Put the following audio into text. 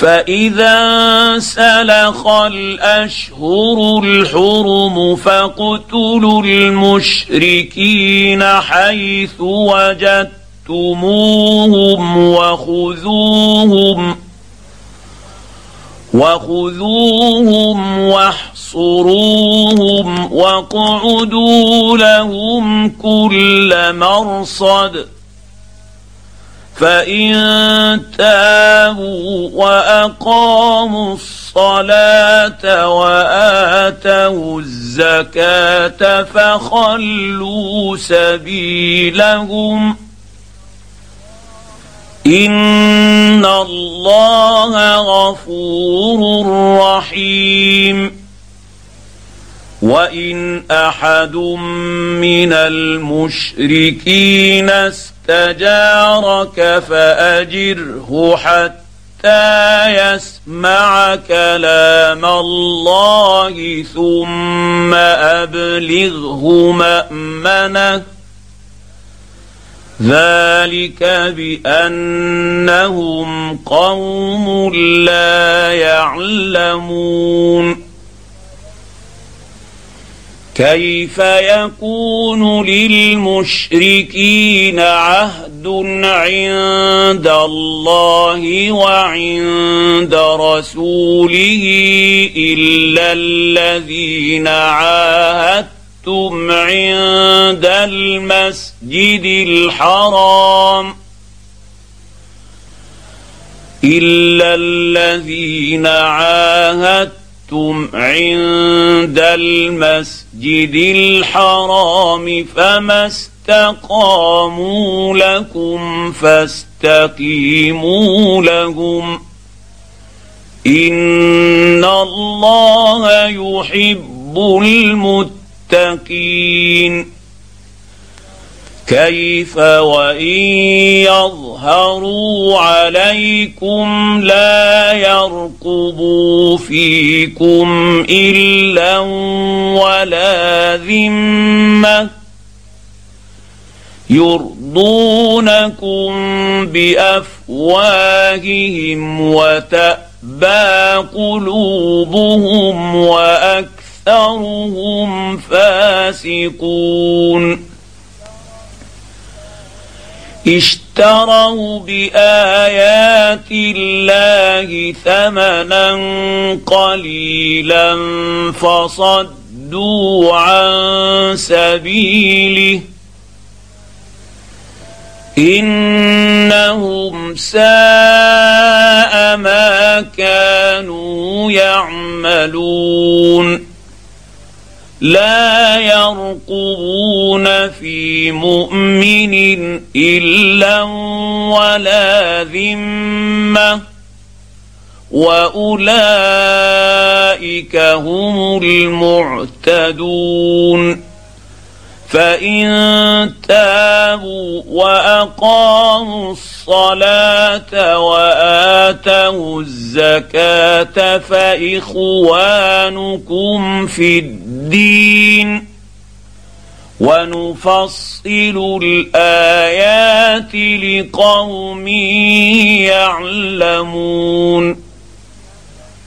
فإذا انسلخ الأشهر الحرم فاقتلوا المشركين حيث وجدتموهم وخذوهم واحصروهم واقعدوا لهم كل مرصد فإن تابوا وأقاموا الصلاة وآتوا الزكاة فخلوا سبيلهم إن الله غفور رحيم. وإن أحد من المشركين استجارك فأجره حتى يسمع كلام الله ثم أبلغه مأمنه ذلك بأنهم قوم لا يعلمون. كيف يكون للمشركين عهد عند الله وعند رسوله إلا الذين عاهدتم عند المسجد الحرام إلا الذين عاهدتم عند المسجد الحرام فما استقاموا لكم فاستقيموا لهم إن الله يحب المتقين. كيف وإن يظهروا عليكم لا يرقبوا فيكم إلا ولا ذمة يرضونكم بأفواههم وتأبى قلوبهم وأكثرهم فاسقون. اشتروا بآيات الله ثمنا قليلا فصدوا عن سبيله إنهم ساء ما كانوا يعملون. لا يرقبون في مؤمن إلا ولا ذمة وأولئك هم المعتدون. فإن تابوا وأقاموا الصلاة وآتوا الزكاة فإخوانكم في الدين ونفصل الآيات لقوم يعلمون.